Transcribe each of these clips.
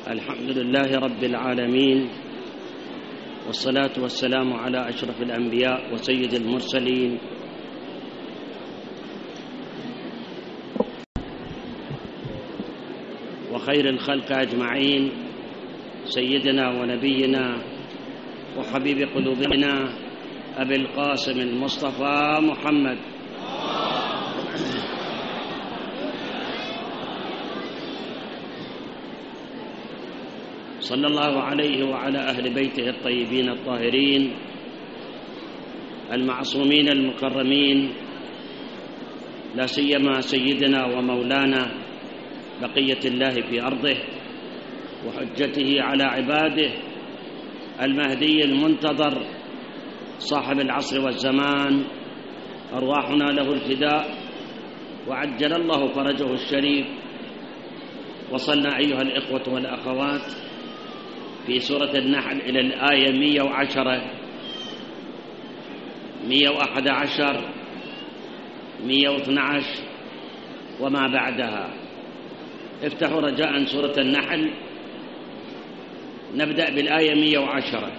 الحمد لله رب العالمين، والصلاة والسلام على أشرف الأنبياء وسيد المرسلين وخير الخلق أجمعين، سيدنا ونبينا وحبيب قلوبنا أبي القاسم المصطفى محمد صلى الله عليه وعلى أهل بيته الطيبين الطاهرين المعصومين المكرمين، لا سيما سيدنا ومولانا بقية الله في أرضه وحجته على عباده المهدي المنتظر صاحب العصر والزمان، أرواحنا له الفداء وعجل الله فرجه الشريف. وصلنا أيها الإخوة والأخوات في سورة النحل إلى الآية 110 111 112 وما بعدها. افتحوا رجاء سورة النحل، نبدأ بالآية 110.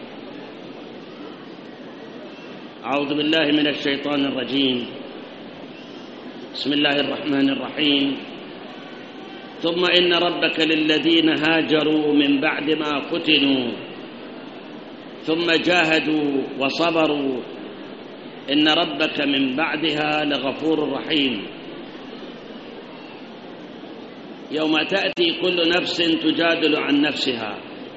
أعوذ بالله من الشيطان الرجيم، بسم الله الرحمن الرحيم. ثم إن ربك للذين هاجروا من بعد ما فتنوا ثم جاهدوا وصبروا إن ربك من بعدها لغفور رحيم. يوم تأتي كل نفس تجادل عن نفسها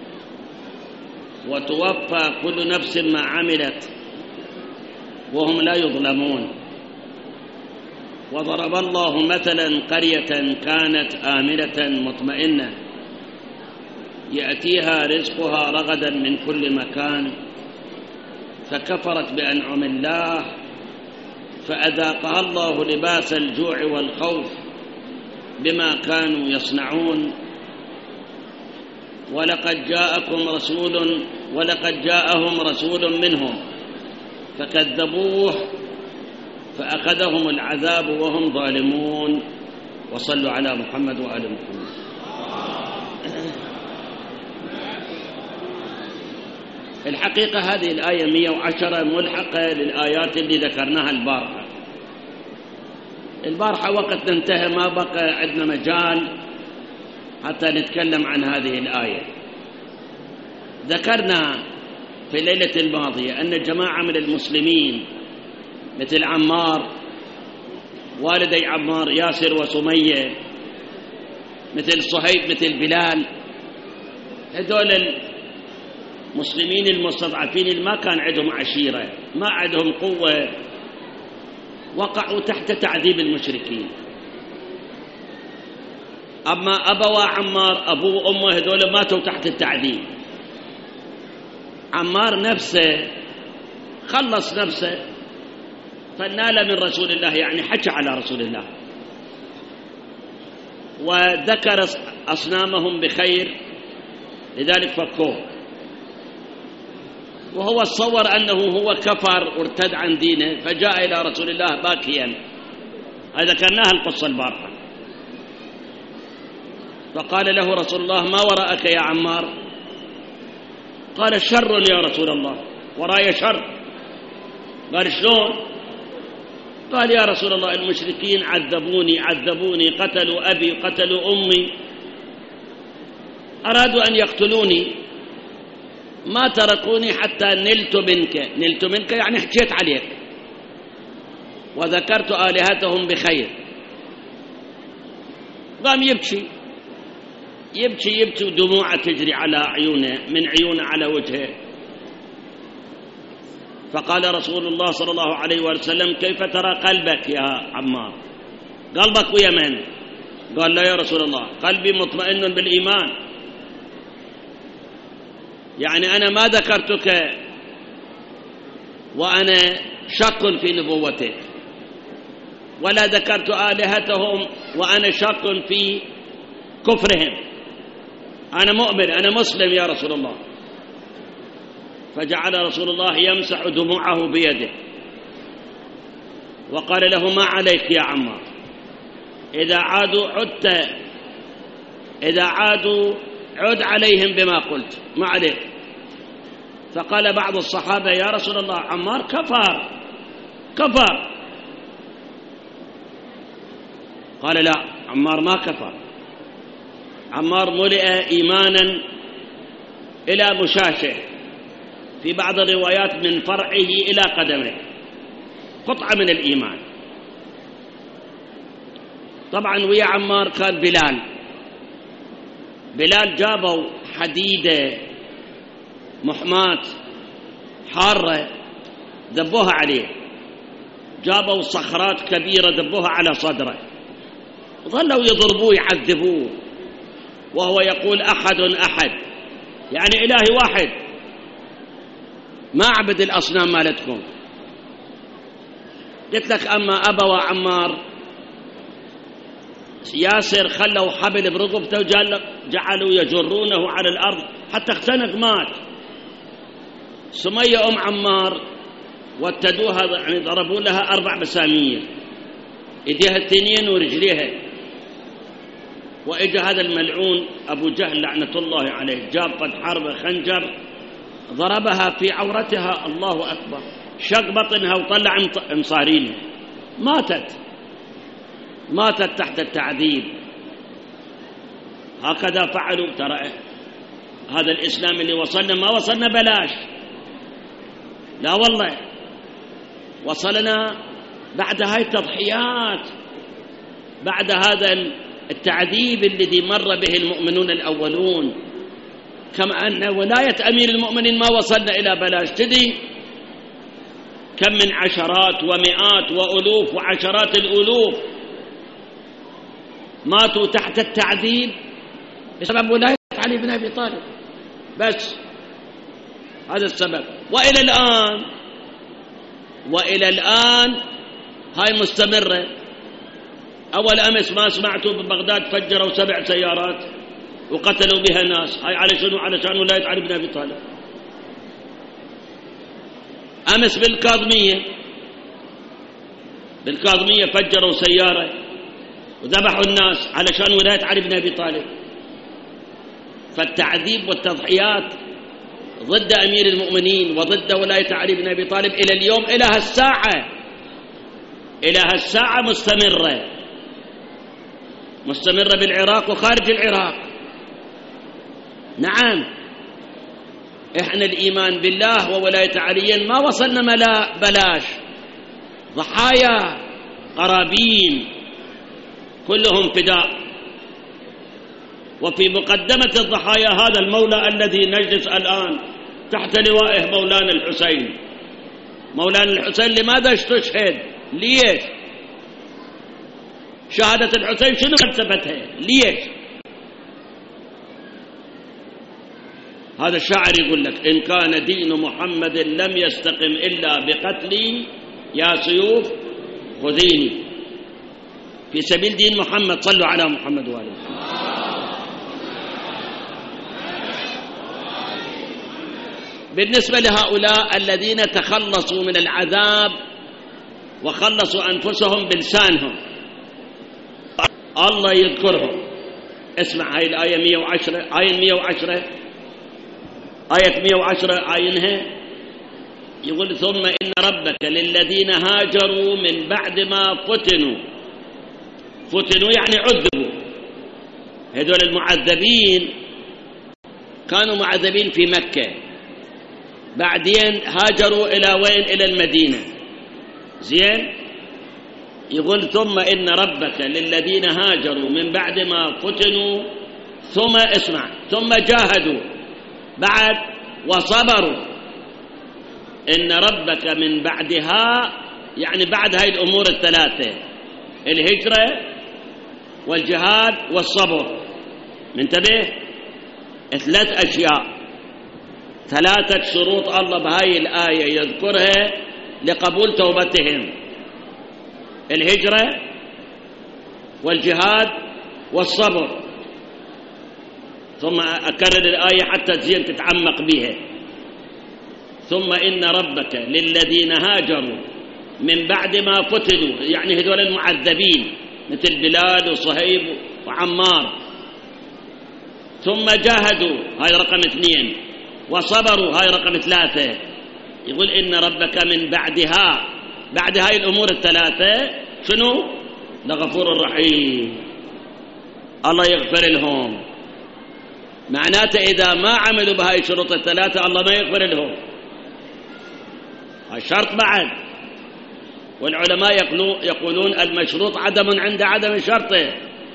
وتوفى كل نفس ما عملت وهم لا يظلمون. وضرب الله مثلا قرية كانت آمنة مطمئنة يأتيها رزقها رغدا من كل مكان فكفرت بأنعم الله فأذاقها الله لباس الجوع والخوف بما كانوا يصنعون. ولقد جاءهم رسول منهم فكذبوه فأخذهم العذاب وهم ظالمون. وصلوا على محمد وآل محمد. الحقيقة هذه الآية 110 ملحقة للآيات اللي ذكرناها البارحة وقت ننتهي، ما بقى عندنا مجال حتى نتكلم عن هذه الآية. ذكرنا في الليلة الماضية أن جماعة من المسلمين مثل عمار، والدي عمار ياسر وسمية، مثل صهيب، مثل بلال، هذول المسلمين المستضعفين اللي ما كان عندهم عشيرة، ما عندهم قوة، وقعوا تحت تعذيب المشركين. أما أبوا عمار، أبوه وأمه، هذول ماتوا تحت التعذيب. عمار نفسه خلص نفسه فنال من رسول الله، يعني حكى على رسول الله وذكر أصنامهم بخير لذلك فكوه، وهو تصور أنه هو كفر وارتد عن دينه فجاء إلى رسول الله باكيا. هذا ذكرناها القصة البارحة. فقال له رسول الله: ما وراءك يا عمار؟ قال: شر يا رسول الله، وراي شر. قال: شلون؟ قال: يا رسول الله المشركين عذبوني، قتلوا أبي، قتلوا أمي، أرادوا أن يقتلوني، ما تركوني حتى نلت منك يعني حكيت عليك وذكرت آلهتهم بخير. قام يبكي ودموعه تجري على عيونه، من عيونه على وجهه. فقال رسول الله صلى الله عليه وسلم: كيف ترى قلبك يا عمار؟ قلبك ويا من؟ قال: لا يا رسول الله، قلبي مطمئن بالإيمان، يعني أنا ما ذكرتك وأنا شك في نبوتك، ولا ذكرت آلهتهم وأنا شك في كفرهم، أنا مؤمن، أنا مسلم يا رسول الله. فجعل رسول الله يمسح دموعه بيده وقال له: ما عليك يا عمار، إذا عادوا عد عليهم بما قلت ما عليك. فقال بعض الصحابة يا رسول الله عمار كفر. قال لا، عمار ما كفر، عمار ملئ إيمانا إلى مشاشه، في بعض الروايات من فرعه إلى قدمه، قطعة من الإيمان. طبعا ويا عمار كان بلال جابوا حديدة محماة حارة دبوها عليه، جابوا صخرات كبيرة دبوها على صدره، ظلوا يضربوه يعذبوه وهو يقول أحد يعني إلهي واحد، ما أعبد الأصنام مالتكم. قلت لك أما أبا وعمار ياسر خلوا حبل برقبته وجعلوا يجرونه على الأرض حتى اختنق مات. سمية أم عمار وتدوها، يعني ضربوا لها 4 مسامير، إيديها 2 ورجليها. وإجا هذا الملعون أبو جهل لعنة الله عليه، جاب قد حرب خنجر ضربها في عورتها، الله أكبر، شق بطنها وطلع مصارينها، ماتت تحت التعذيب. هكذا فعلوا. ترى هذا الإسلام اللي وصلنا ما وصلنا بلاش، لا والله، وصلنا بعد هاي التضحيات، بعد هذا التعذيب الذي مر به المؤمنون الأولون. كما أن ولاية أمير المؤمنين ما وصلنا إلى بلاش. تدري كم من عشرات ومئات وألوف وعشرات الألوف ماتوا تحت التعذيب بسبب ولاية علي بن أبي طالب، بس هذا السبب. وإلى الآن هاي مستمرة. أول أمس ما سمعتوا ببغداد فجروا 7 سيارات وقتلوا بها ناس، هاي على شنو؟ علشان ولاية علي بن أبي طالب. أمس بالكاظمية فجروا سيارة وذبحوا الناس علشان ولاية علي بن أبي طالب. فالتعذيب والتضحيات ضد أمير المؤمنين وضد ولاية علي بن أبي طالب إلى اليوم، إلى هالساعة مستمرة بالعراق وخارج العراق. نعم، إحنا الإيمان بالله وولاية علي ما وصلنا بلاش، ضحايا قرابين كلهم فداء. وفي مقدمة الضحايا هذا المولى الذي نجلس الآن تحت لوائه، مولانا الحسين. مولانا الحسين لماذا استشهد؟ ليش؟ شهادة الحسين شنو فلسفتها؟ ليش؟ هذا الشاعر يقول لك إن كان دين محمد لم يستقم إلا بقتلي يا سيوف خذيني. في سبيل دين محمد صلوا على محمد وآله. بالنسبة لهؤلاء الذين تخلصوا من العذاب وخلصوا أنفسهم بلسانهم، الله يذكرهم. اسمع هاي الآية 110، آية 110 عاينها، يقول ثم إن ربك للذين هاجروا من بعد ما فتنوا يعني عذبوا. هذول المعذبين كانوا معذبين في مكة، بعدين هاجروا إلى وين؟ إلى المدينة. زين، يقول ثم إن ربك للذين هاجروا من بعد ما فتنوا ثم اسمع ثم جاهدوا بعد وصبروا. إن ربك من بعدها يعني بعد هاي الأمور الثلاثة، الهجرة والجهاد والصبر، منتبه، 3 أشياء، 3 شروط الله بهاي الآية يذكرها لقبول توبتهم: الهجرة والجهاد والصبر. ثم أكرر الآية حتى تزين تتعمق بها: ثم إن ربك للذين هاجروا من بعد ما فتنوا، يعني هذول المعذبين مثل بلال وصهيب وعمار، ثم جاهدوا، هاي رقم 2، وصبروا، هاي رقم 3. يقول إن ربك من بعدها، بعد هاي الأمور الثلاثة شنو؟ لغفور رحيم، الله يغفر لهم. معناته إذا ما عملوا بهاي الشروط الثلاثة الله ما يغفر لهم، هاي شرط بعد. والعلماء يقولون المشروط عدم عند عدم شرطه.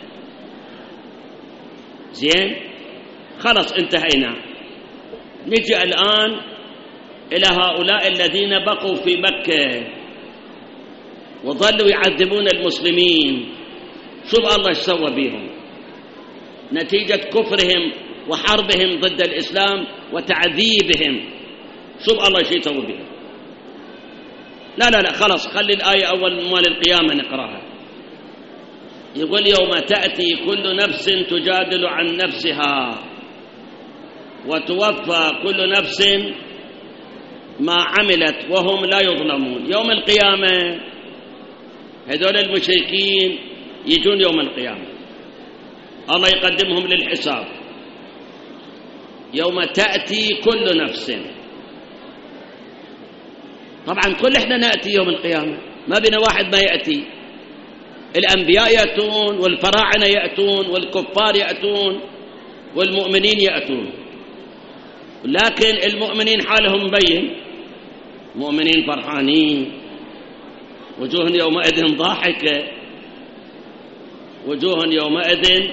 زين، خلص انتهينا. نجي الآن إلى هؤلاء الذين بقوا في مكة وظلوا يعذبون المسلمين. شوف الله ايش سوى بهم نتيجة كفرهم وحربهم ضد الإسلام وتعذيبهم. شوف الله ايش يسوي بهم. لا خلاص، خلي الآية أول مال القيامة نقراها. يقول يوم تأتي كل نفس تجادل عن نفسها وتوفى كل نفس ما عملت وهم لا يظلمون. يوم القيامة هذول المشركين يجون يوم القيامة، الله يقدمهم للحساب. يوم تأتي كل نفس، طبعا كل احنا نأتي يوم القيامة، ما بنا واحد ما يأتي. الأنبياء يأتون، والفراعنة يأتون، والكفار يأتون، والمؤمنين يأتون. لكن المؤمنين حالهم مبين، مؤمنين فرحانين، وجوه يومئذ ضاحكة، وجوه يومئذ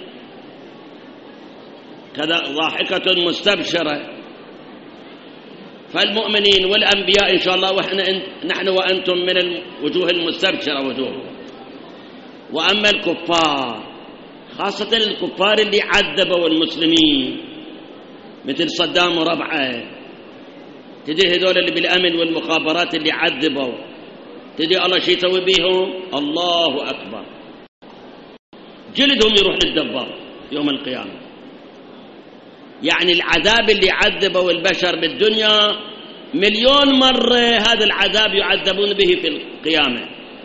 كذا ضاحكة مستبشرة. فالمؤمنين والأنبياء إن شاء الله نحن وأنتم من الوجوه المستبشرة وجوه. وأما الكفار، خاصة الكفار اللي عذبوا المسلمين مثل صدام وربعه، تدري هذول اللي بالأمن والمخابرات اللي عذبوا، تدري الله شي يسوي بيهم؟ الله أكبر، جلدهم يروح للدبار يوم القيامة. يعني العذاب اللي عذبوا البشر بالدنيا 1,000,000 مرة هذا العذاب يعذبون به في القيامة.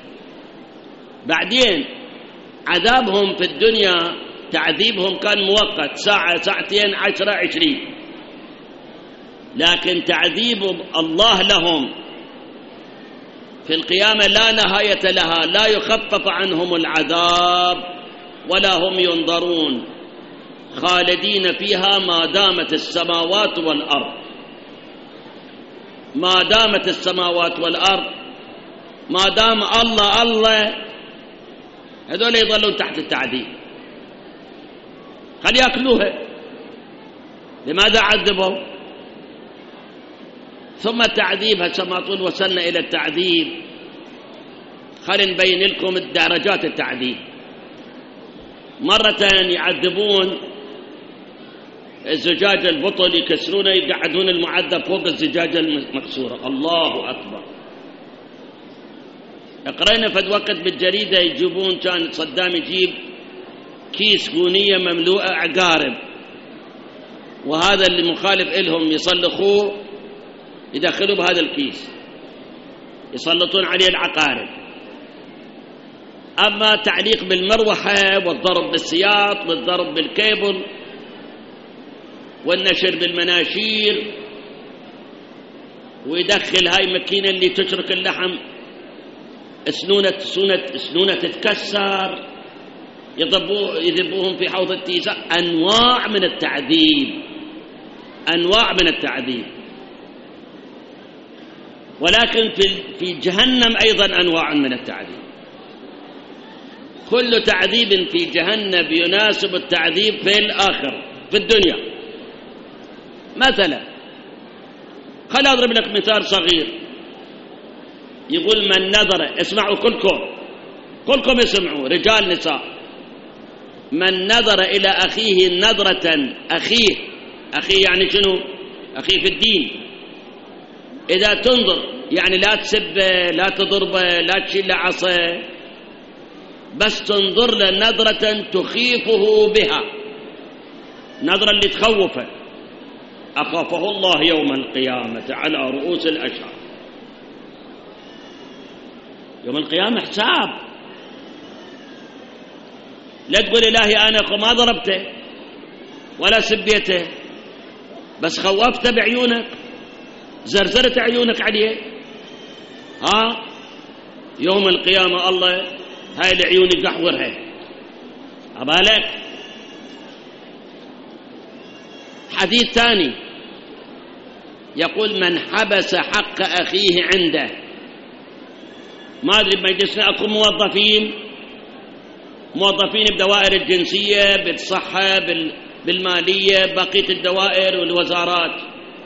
بعدين عذابهم في الدنيا تعذيبهم كان مؤقت، ساعة ساعتين 10 20، لكن تعذيب الله لهم في القيامة لا نهاية لها، لا يخفف عنهم العذاب ولا هم ينظرون، خالدين فيها ما دامت السماوات والأرض. ما دامت السماوات والأرض، ما دام الله هذول يظلون تحت التعذيب. خلي يأكلوها. لماذا عذبوا؟ ثم التعذيب، هسه ما طول وصلنا إلى التعذيب، خلي نبين لكم درجات التعذيب. مرة يعذبون الزجاج البطل، يكسرونه، يقعدون المعذب فوق الزجاجة المكسورة. الله أكبر. قرينا فد وقت بالجريدة يجيبون، كان صدام يجيب كيس كونية مملوءة عقارب، وهذا اللي مخالف إلهم يصلخوه، يدخلوا بهذا الكيس يسلطون عليه العقارب. أما تعليق بالمروحة والضرب بالسياط والضرب بالكيبل والنشر بالمناشير، ويدخل هاي مكينة اللي تشرك اللحم، سنونة تتكسر، يذبوهم في حوض التيزة. أنواع من التعذيب، أنواع من التعذيب. ولكن في جهنم أيضا أنواع من التعذيب. كل تعذيب في جهنم يناسب التعذيب في الآخرة في الدنيا. مثلا خل أضرب لك مثال صغير. يقول من نظر، اسمعوا كلكم اسمعوا، رجال نساء، من نظر إلى أخيه نظرة، أخيه يعني شنو؟ أخيه في الدين. إذا تنظر يعني لا تسبه، لا تضربه، لا تشيل عصا، بس تنظر له نظرة تخيفه بها، نظرة اللي تخوفه. أخافه الله يوم القيامة على رؤوس الأشهر. يوم القيامة حساب. لا تقول إلهي أنا ما ضربته، ولا سبيته، بس خوفته بعيونك، زرزرت عيونك عليه. يوم القيامة الله هاي العيون يقحورها عبالك. حديث ثاني يقول من حبس حق أخيه عنده. ما أدري بمجلسنا أكو موظفين بدوائر الجنسية، بالصحة، بالمالية، بقية الدوائر والوزارات.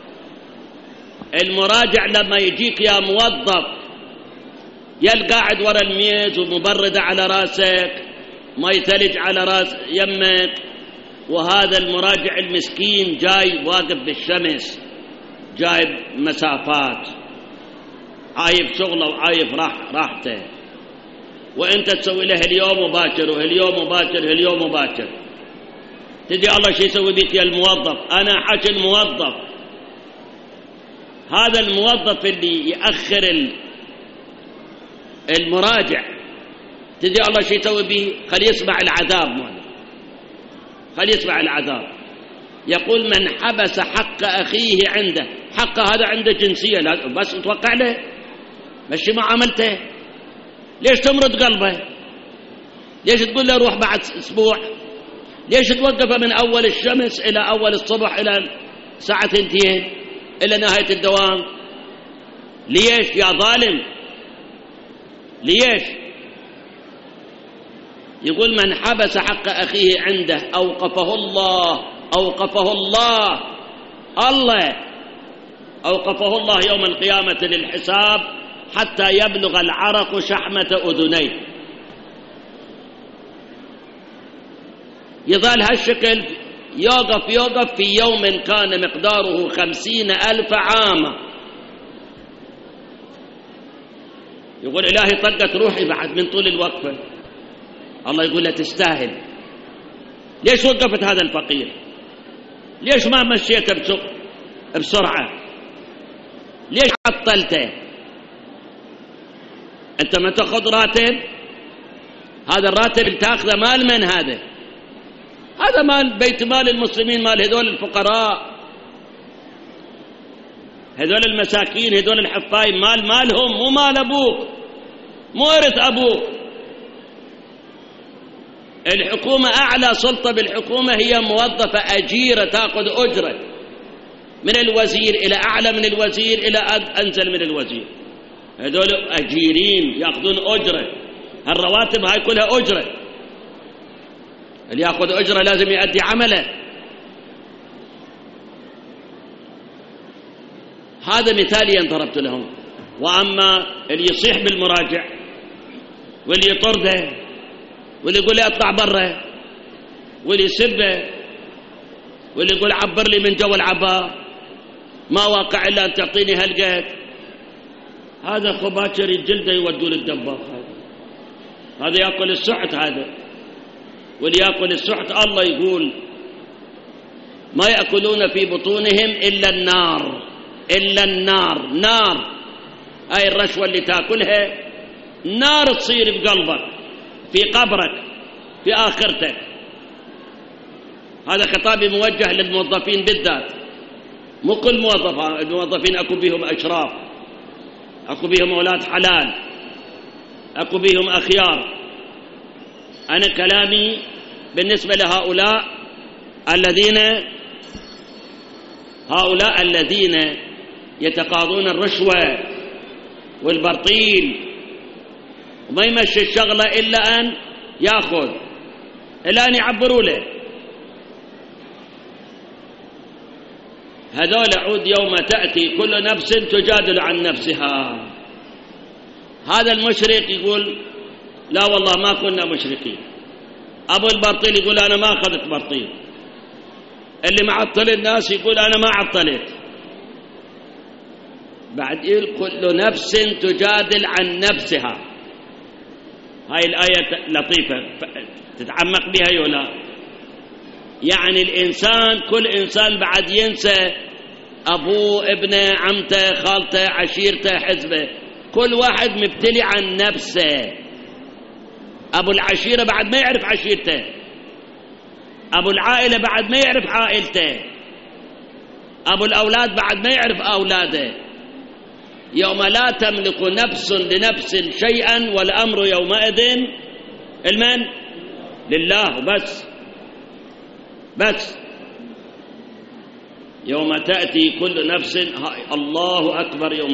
المراجع لما يجيك يا موظف قاعد ورا الميز ومبردة على راسك، ماء ثلج على راس يمك، وهذا المراجع المسكين جاي واقف بالشمس، جايب مسافات، عايب شغله وعايب راحته، وانت تسوي له اليوم مباشر وهاليوم مباشر هاليوم مباشر. تدري الله شو يسوي بك يا الموظف؟ انا حكي الموظف، هذا الموظف اللي يأخر المراجع، تدري الله شو يسوي به؟ خليه يسمع العذاب ماله، خليه يسمع العذاب. يقول من حبس حق أخيه عنده، حقه هذا عنده جنسية، بس توقع له مشي معاملته. ليش تمرض قلبه؟ ليش تقول له روح بعد أسبوع؟ ليش توقفه من أول الشمس إلى أول الصبح إلى ساعة 2 إلى نهاية الدوام؟ ليش يا ظالم؟ ليش؟ يقول من حبس حق أخيه عنده أوقفه الله يوم القيامة للحساب حتى يبلغ العرق شحمة أذنيه. يظل هالشكل يوقف في يوم كان مقداره 50,000 عاما. يقول إلهي طقت روحي بعد من طول الوقفة. الله يقول له تستاهل. ليش وقفت هذا الفقير؟ ليش ما مشيته بسرعة؟ ليش عطلته؟ أنت ما تأخذ راتب، هذا الراتب اللي تأخذه مال من هذا؟ هذا مال بيت مال المسلمين، مال هذول الفقراء، هذول المساكين، هذول الحفاين، مالهم، مو مال أبوك، مو ورث أبوك. الحكومة أعلى سلطة بالحكومة هي موظفة أجيرة تأخذ أجرة، من الوزير إلى أعلى من الوزير إلى أنزل من الوزير، هذول أجيرين يأخذون أجرة. الرواتب هاي كلها أجرة، اللي يأخذ أجرة لازم يؤدي عمله. هذا مثاليا ضربت لهم. وأما اللي يصيح بالمراجع واللي يطرده واللي يقول لي اطلع برا واللي يسبه واللي يقول عبر لي من جو العباء، ما واقع إلا أن تعطيني هالقد، هذا خباكر الجلده يودون الدباغ. هذا يأكل السحت، هذا واللي يأكل السحت الله يقول ما يأكلون في بطونهم إلا النار. نار هاي الرشوة اللي تأكلها نار تصير بقلبك، في قبرك، في آخرتك. هذا خطابي موجه للموظفين بالذات، مو كل موظف. الموظفين أكو بيهم أشراف، أكو بيهم أولاد حلال، أكو بيهم أخيار. أنا كلامي بالنسبة لهؤلاء الذين يتقاضون الرشوة والبرطيل وما يمشي الشغلة إلا أن يأخذ، إلا أن يعبروا له. هذول عود يوم تأتي كل نفس تجادل عن نفسها. هذا المشرك يقول لا والله ما كنا مشركين. أبو البرطيل يقول أنا ما أخذت برطيل. اللي معطل الناس يقول أنا ما عطلت. بعد يقول كل نفس تجادل عن نفسها. هاي الآية لطيفة تتعمق بها ولا؟ يعني الإنسان، كل إنسان بعد ينسى أبوه، ابنه، عمته، خالته، عشيرته، حزبه. كل واحد مبتلي عن نفسه. أبو العشيرة بعد ما يعرف عشيرته، أبو العائلة بعد ما يعرف عائلته، أبو الأولاد بعد ما يعرف أولاده. يوم لا تملك نفس لنفس شيئا والأمر يومئذ المن لله بس يوم تأتي كل نفس، الله أكبر، يوم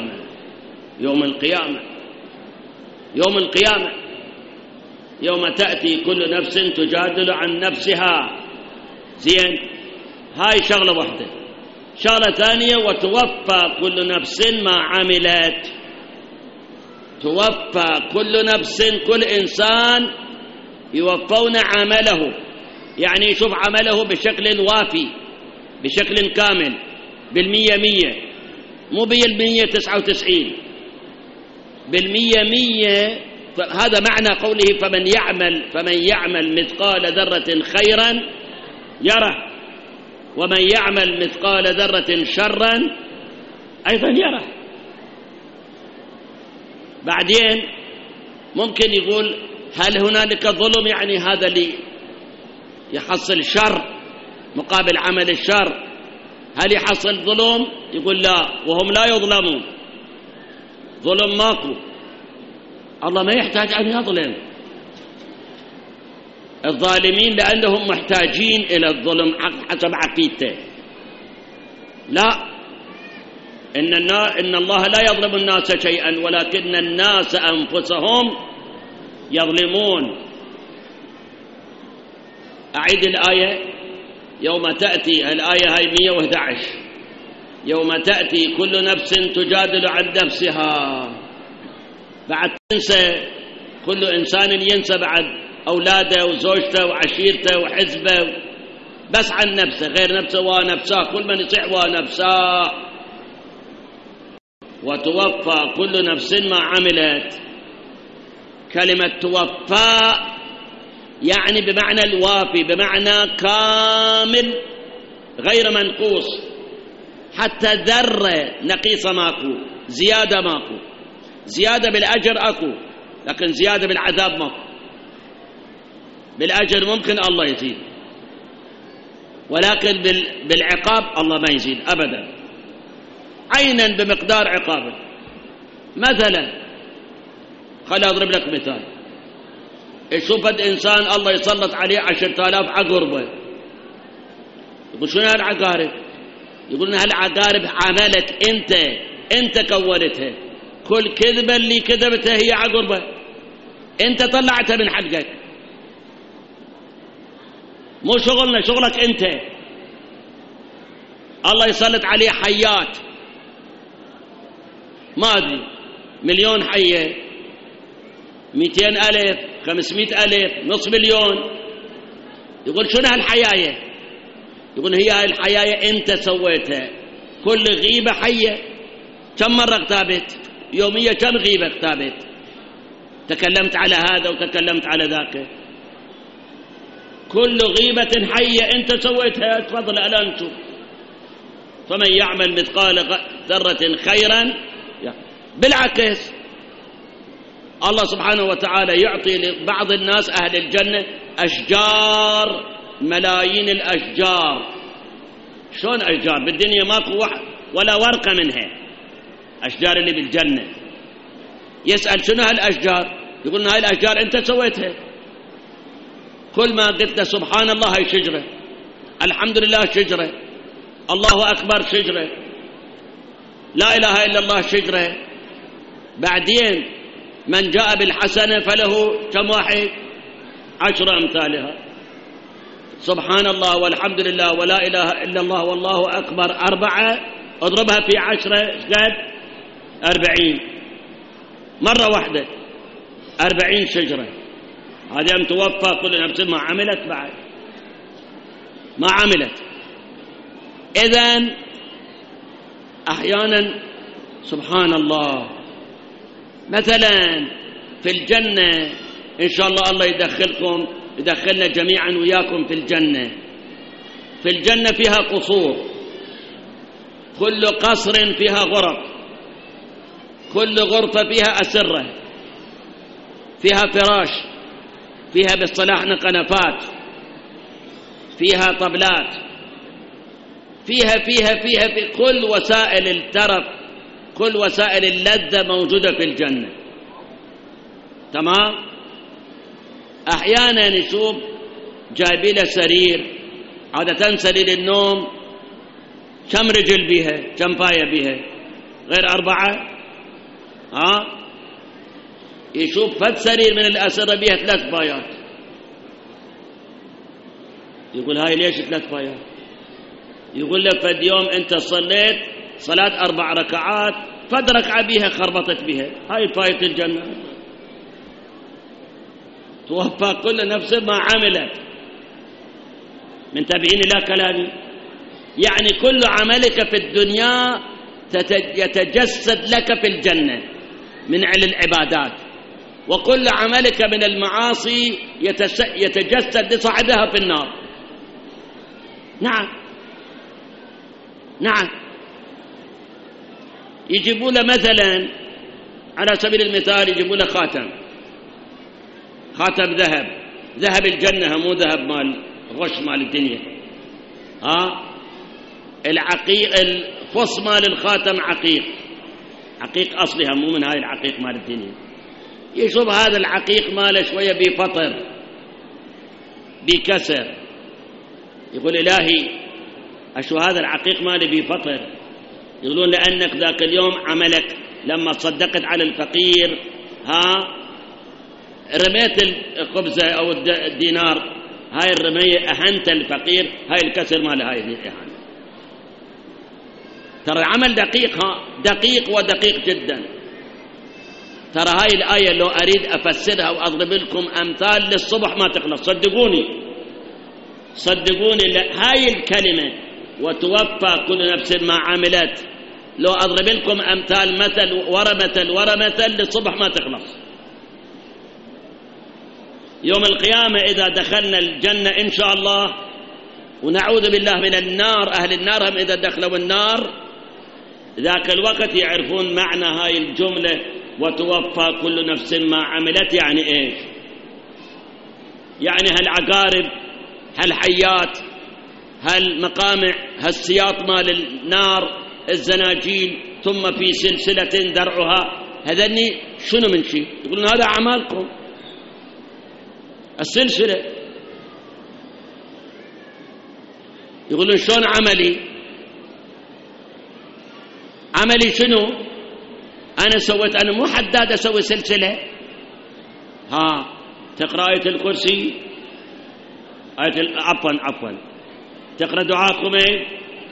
القيامة يوم تأتي كل نفس تجادل عن نفسها. زين، هاي شغلة واحدة. شغلة ثانية، وتوفى كل نفس ما عملت. توفى كل نفس، كل إنسان يوفون عمله، يعني يشوف عمله بشكل وافي، بشكل كامل، بالمية مية، مو بالمية 99، بالمية مية. هذا معنى قوله فمن يعمل مثقال ذرة خيرا يره، ومن يعمل مثقال ذرة شرا أيضا يره. بعدين ممكن يقول هل هنالك ظلم، يعني هذا اللي يحصل شر مقابل عمل الشر، هل يحصل ظلم؟ يقول لا، وهم لا يظلمون، ظلم ماكو، الله ما يحتاج أن يظلم الظالمين لأنهم محتاجين إلى الظلم حسب عقيدته. لا، إن الله لا يظلم الناس شيئا ولكن الناس أنفسهم يظلمون. أعيد الآية، يوم تأتي، الآية هاي 111، يوم تأتي كل نفس تجادل عن نفسها. بعد تنسى، كل إنسان ينسى بعد أولاده وزوجته وعشيرته وحزبه، بس عن نفسه، غير نفسه ونفسه، كل من يصيح ونفسه. وتوفى كل نفس ما عملت. كلمة توفى يعني بمعنى الوافي، بمعنى كامل غير منقوص، حتى ذرة نقيصة ماكو، زيادة ماكو. زيادة بالأجر أكو، لكن زيادة بالعذاب ماكو. بالأجر ممكن الله يزيد، ولكن بالعقاب الله ما يزيد أبدا، عينا بمقدار عقابه. مثلا خلي أضرب لك مثال، شوفت إنسان الله يسلط عليه 10,000 عقربة، يقول شنو هالعقارب؟ يقول هالعقارب عملت أنت كونتها، كل كذبة اللي كذبتها هي عقربة، أنت طلعتها من حلقك، مو شغلنا، شغلك أنت. الله يسلط عليه حيات، ما أدري 1,000,000 حية، 200,000، 500,000، نصف مليون. يقول شنو هالحياية؟ يقول هي هاي الحياية أنت سويتها. كل غيبة حية، كم مرة اغتابت يومية؟ كم غيبة اغتابت؟ تكلمت على هذا وتكلمت على ذاك، كل غيبة حية أنت سويتها. تفضل الآن نشوف. فمن يعمل مثقال ذرة خيرا، بالعكس الله سبحانه وتعالى يعطي لبعض الناس أهل الجنة أشجار، ملايين الأشجار. شلون أشجار؟ بالدنيا ماكو ولا ورقة منها، أشجار اللي بالجنة. يسأل شنو هالأشجار؟ يقول هاي الأشجار أنت سويتها. كل ما قلت له سبحان الله هاي شجرة، الحمد لله شجرة، الله أكبر شجرة، لا إله إلا الله شجرة. بعدين من جاء بالحسنة فله كم واحد؟ 10 أمثالها. سبحان الله والحمد لله ولا إله إلا الله والله أكبر 4، اضربها في 10 قد 40 مرة واحدة، 40 شجرة. هذه أن توفى كل نفس ما عملت، بعد ما عملت. إذن أحيانا سبحان الله، مثلا في الجنة إن شاء الله يدخلنا جميعا وياكم في الجنة. في الجنة فيها قصور، كل قصر فيها غرف، كل غرفة فيها أسرة، فيها فراش، فيها باصطلاحنا قنفات، فيها طبلات، فيها في كل وسائل الترف، كل وسائل اللذة موجودة في الجنة. تمام. أحيانا نشوف جايبين له سرير، عادة سرير النوم كم رجل بيها، كم باية بيها؟ غير 4. يشوف فد سرير من الأسرة بيها 3 بايات، يقول هاي ليش 3 بايات؟ يقول له فد يوم أنت صليت صلاة 4 ركعات، فد ركعة بيها خربطت بيها، هاي فايت الجنة. توفى كل نفس ما عملت. من تابعين إلى كلامي؟ يعني كل عملك في الدنيا يتجسد لك في الجنة من علم العبادات، وكل عملك من المعاصي يتجسد لصاحبها في النار. نعم. يجيبوا له مثلا على سبيل المثال، يجيبوا له خاتم ذهب الجنة، مو ذهب مال غش مال الدنيا. العقيق، الفص مال الخاتم عقيق أصلها، مو من هاي العقيق مال الدنيا. يشوف هذا العقيق ماله شوية بفطر بكسر، يقول إلهي أشو هذا العقيق مالي بفطر؟ يقولون لأنك ذاك اليوم عملك لما تصدقت على الفقير، رميت الخبزة أو الدينار، هاي الرمية أهنت الفقير، هاي الكسر ماله، هاي الإهانة. ترى العمل دقيق ودقيق جدا. ترى هاي الآية لو أريد أفسرها وأضرب لكم أمثال للصبح ما تخلص، صدقوني هاي الكلمة وتوفى كل نفس ما عملت، لو أضرب لكم أمثال مثل ورا مثل للصبح ما تخلص. يوم القيامة إذا دخلنا الجنة إن شاء الله، ونعوذ بالله من النار، أهل النار هم إذا دخلوا النار ذاك الوقت يعرفون معنى هاي الجملة وتوفى كل نفس ما عملت. يعني إيش؟ يعني هالعقارب، هالحيات، هالمقامع، هالسياط مال النار، الزناجيل، ثم في سلسلة درعها، هذني شنو من شيء؟ يقولون هذا أعمالكم السلسلة. يقولون شلون عملي شنو؟ أنا مو حداد أسوي سلسلة. تقرأ آية الكرسي، عفوا تقرأ دعاء خميس،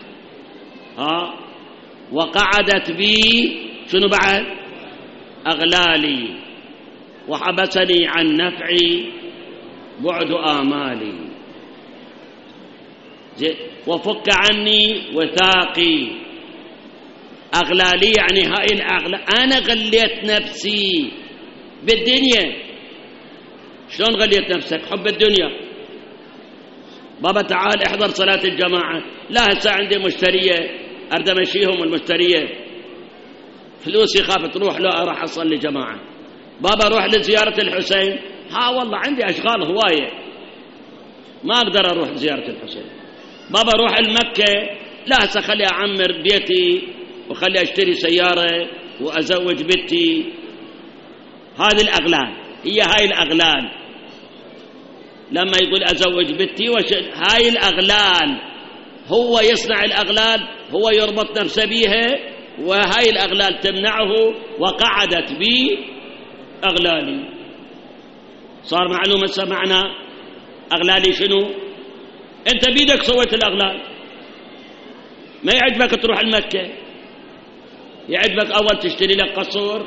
وقعدت بي شنو بعد؟ أغلالي، وحبسني عن نفعي بعد آمالي، وفك عني وثاقي. أغلالي يعني هاي الأغلال، أنا غليت نفسي بالدنيا. شلون غليت نفسك؟ حب الدنيا. بابا تعال احضر صلاة الجماعة، لا هسه عندي مشترية أرد أمشيهم، المشترية فلوسي خافت تروح، لا راح أصلي جماعة. بابا روح لزيارة الحسين، والله عندي أشغال هواية ما أقدر أروح لزيارة الحسين. بابا روح المكة، لا هسه خلي أعمر بيتي وخلي أشتري سيارة وأزوج بنتي. هذه الأغلال، هي هاي الأغلال. لما يقول أزوج بنتي هاي الأغلال، هو يصنع الأغلال، هو يربط نفسه بيها، وهاي الأغلال تمنعه. وقعدت بي أغلالي. صار معلومة سمعنا أغلالي شنو؟ أنت بيدك سويت الأغلال. ما يعجبك تروح المكة، يعجبك أول تشتري لك قصر،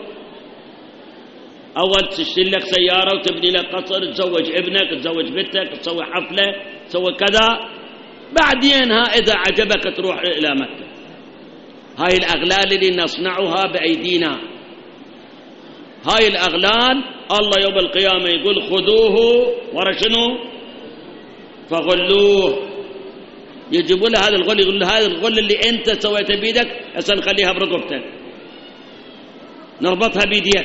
أول تشتري لك سيارة وتبني لك قصر، تزوج ابنك، تزوج بنتك، تسوي حفلة، تسوي كذا. بعدين إذا عجبك تروح إلى مكة. هاي الأغلال اللي نصنعها بأيدينا، هاي الأغلال الله يوم القيامة يقول خذوه ورا شنو؟ فغلوه. يجيبوا له هذا الغل، يقول له هذا الغل اللي أنت سويته بيدك هسه نخليها برقبتك، نربطها بيديك.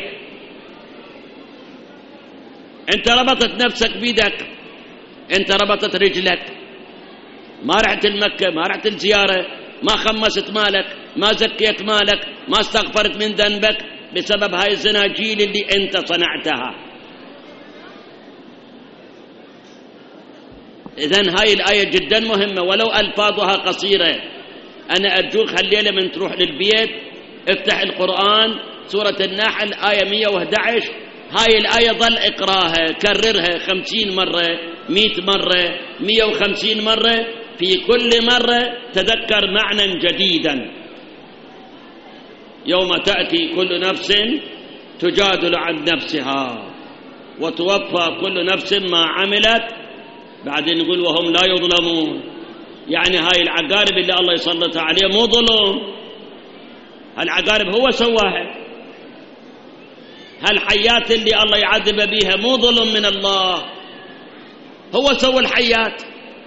أنت ربطت نفسك بيدك، أنت ربطت رجلك، ما رحت المكة، ما رحت الزيارة، ما خمست مالك، ما زكيت مالك، ما استغفرت من ذنبك بسبب هاي الزناجيل اللي أنت صنعتها. إذن هاي الآية جدا مهمة ولو ألفاظها قصيرة. أنا أرجوك هالليلة من تروح للبيت افتح القرآن سورة النحل آية 111، هاي الآية ظل اقراها كررها 50 مرة 100 مرة 150 مرة، في كل مرة تذكر معنى جديدا. يوم تأتي كل نفس تجادل عن نفسها وتوفى كل نفس ما عملت، بعدين نقول وهم لا يظلمون. يعني هاي العقارب اللي الله يسلط عليه مو ظلم، هالعقارب هو سواها. هالحيات اللي الله يعذب بيها مو ظلم من الله، هو سوى الحيات.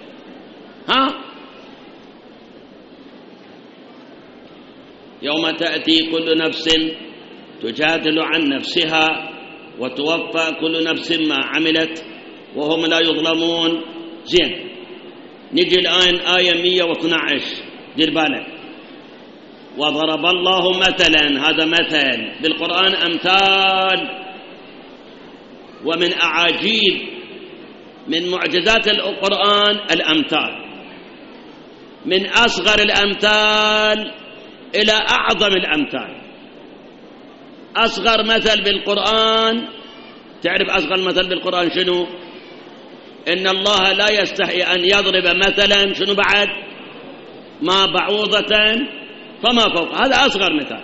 يوم تأتي كل نفس تجادل عن نفسها وتوفى كل نفس ما عملت وهم لا يظلمون. زين، نجي الآن آية 112، دير بالك. وضرب الله مثلا، هذا مثل بالقرآن أمثال، ومن أعاجيب من معجزات القرآن الأمثال، من أصغر الأمثال إلى أعظم الأمثال. أصغر مثل بالقرآن، تعرف أصغر مثل بالقرآن شنو؟ إن الله لا يستحي أن يضرب مثلا شنو بعد؟ ما بعوضة فما فوق، هذا أصغر مثال.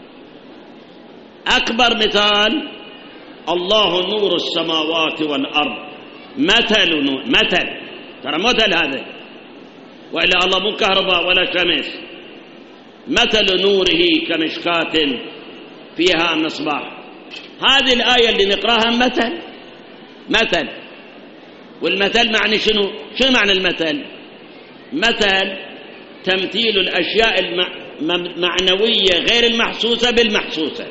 أكبر مثال الله نور السماوات والأرض، مثل نور، مثل، ترى مثل هذا، وإلا الله مو كهرباء ولا شمس. مثل نوره كمشكاة فيها مصباح. هذه الآية اللي نقراها مثل. والمثل معنى شنو معنى المثل؟ مثل تمثيل الأشياء المعنوية غير المحسوسة بالمحسوسة.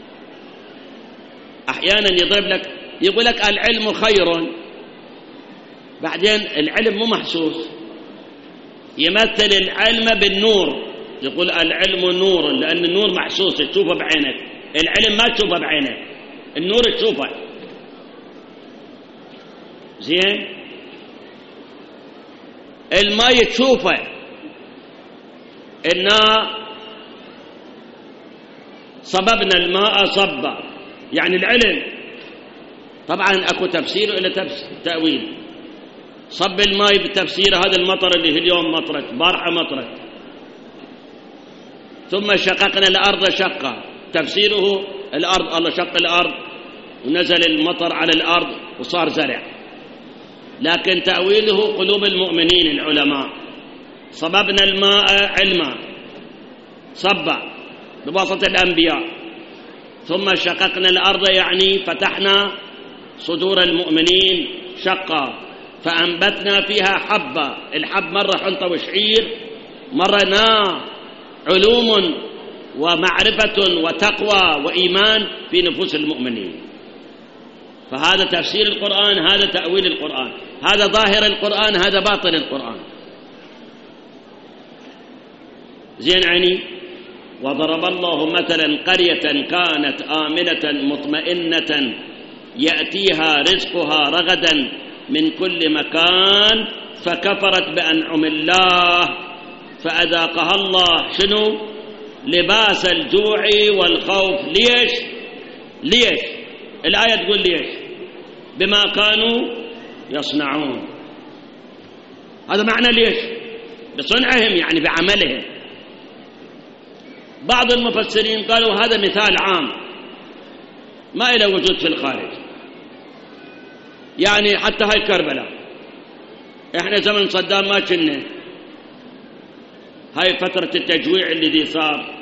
أحيانا يضرب لك يقول لك العلم خير، بعدين العلم مو محسوس، يمثل العلم بالنور، يقول العلم نور، لأن النور محسوس تشوفه بعينك، العلم ما تشوفه بعينك، النور تشوفه. زين، الماء تشوفه، إنا صببنا الماء صبا، يعني العلم. طبعا أكو تفسير إلى تأويل. صب الماء بتفسير هذا المطر اللي هي اليوم مطرت، بارحة مطرت. ثم شققنا الأرض شقا، تفسيره الأرض، الله شق الأرض ونزل المطر على الأرض وصار زرع. لكن تأويله قلوب المؤمنين العلماء. صببنا الماء علما، صبا بواسطة الأنبياء. ثم شققنا الأرض يعني فتحنا صدور المؤمنين شقا، فأنبتنا فيها حبا. الحب مرة حنطة وشعير، مرة علوم ومعرفة وتقوى وإيمان في نفوس المؤمنين. فهذا تفسير القرآن، هذا تأويل القرآن، هذا ظاهر القرآن، هذا باطن القرآن. زين يعني. وضرب الله مثلا قرية كانت آمنة مطمئنة يأتيها رزقها رغدا من كل مكان فكفرت بأنعم الله فأذاقها الله شنو؟ لباس الجوع والخوف. ليش؟ الآية تقول ليش؟ بما كانوا يصنعون. هذا معنى ليش؟ بصنعهم، يعني بعملهم. بعض المفسرين قالوا هذا مثال عام ما إلى وجود في الخارج. يعني حتى هاي كربلاء، احنا زمن صدام ما كنا، هاي فترة التجويع اللي دي صار،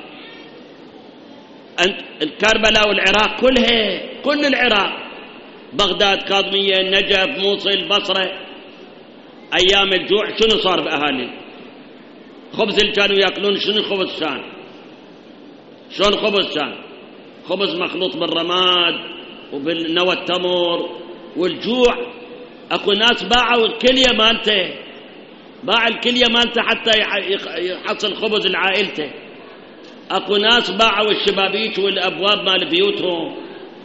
الكربلاء والعراق كلها، كل العراق، بغداد، كاظمية، النجف، موصل، بصرة، أيام الجوع شنو صار بأهالي؟ خبز اللي كانوا يأكلون شنو خبز كان؟ شلون خبز كان؟ خبز مخلوط بالرماد وبالنوى التمر. والجوع أكو ناس باعوا الكلية مالته باع الكلية مالته حتى يحصل خبز لعائلته. اكو ناس باعوا الشبابيك والابواب مال بيوتهم.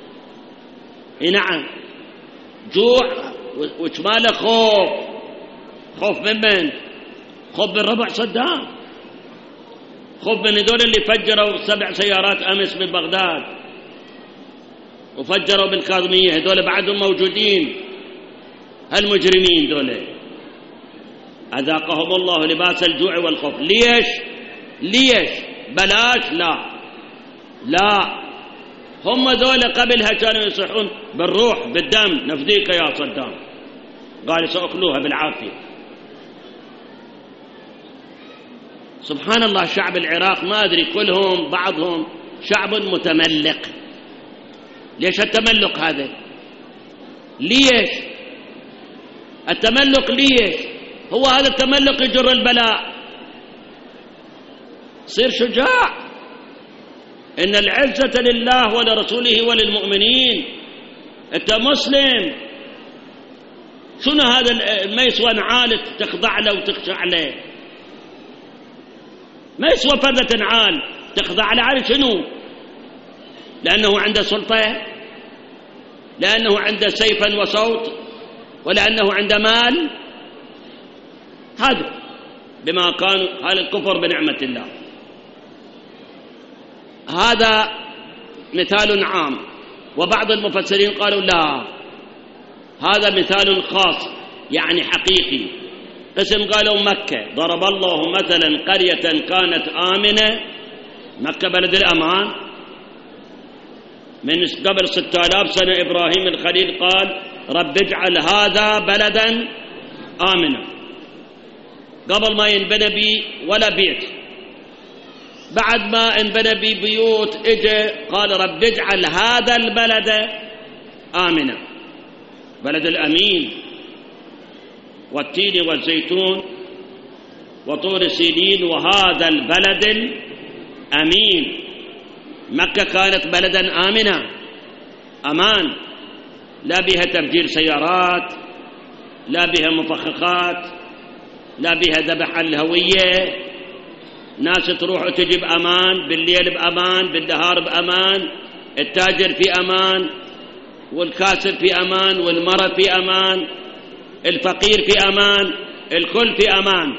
نعم، جوع وشماله خوف من خوف من ربع صدام، خوف من هذول اللي فجروا 7 سيارات امس ببغداد وفجروا بالكاظمية، هذول بعدهم موجودين، هالمجرمين دول أذاقهم الله لباس الجوع والخوف. ليش بلاش؟ لا هم ذول قبلها كانوا يصيحون بالروح بالدم نفديك يا صدام، قال سأكلوها بالعافية. سبحان الله، شعب العراق ما أدري كلهم بعضهم شعب متملق. ليش التملق هذا؟ ليش التملق؟ ليش هو هذا التملق يجر البلاء؟ صير شجاع. إن العزة لله ولرسوله وللمؤمنين. أنت مسلم، شنو هذا ما يسوى نعال تخضع له وتخشع له؟ ما يسوى فردة نعال تخضع له. على شنو؟ لأنه عنده سلطة، لأنه عنده سيفا وصوت، ولأنه عنده مال. هذا بما كانوا، هذا الكفر بنعمة الله. هذا مثال عام، وبعض المفسرين قالوا لا، هذا مثال خاص يعني حقيقي. قسم قالوا مكة، ضرب الله مثلا قرية كانت آمنة، مكة بلد الأمان، من قبل 6000 سنة إبراهيم الخليل قال رب اجعل هذا بلدا آمنا، قبل ما ينبنى بي ولا بيت. بعد ما انبنى بي بيوت اجى قال رب اجعل هذا البلد آمنا، بلد الأمين، والتين والزيتون وطور سينين وهذا البلد الأمين. مكة كانت بلدا آمنا، أمان، لا بها تفجير سيارات، لا بها مفخخات، لا بها ذبح الهوية، ناس تروح وتجي بأمان، بالليل بأمان، بالنهار بأمان، التاجر في أمان، والكاسر في أمان، والمرأة في أمان، الفقير في أمان، الكل في أمان.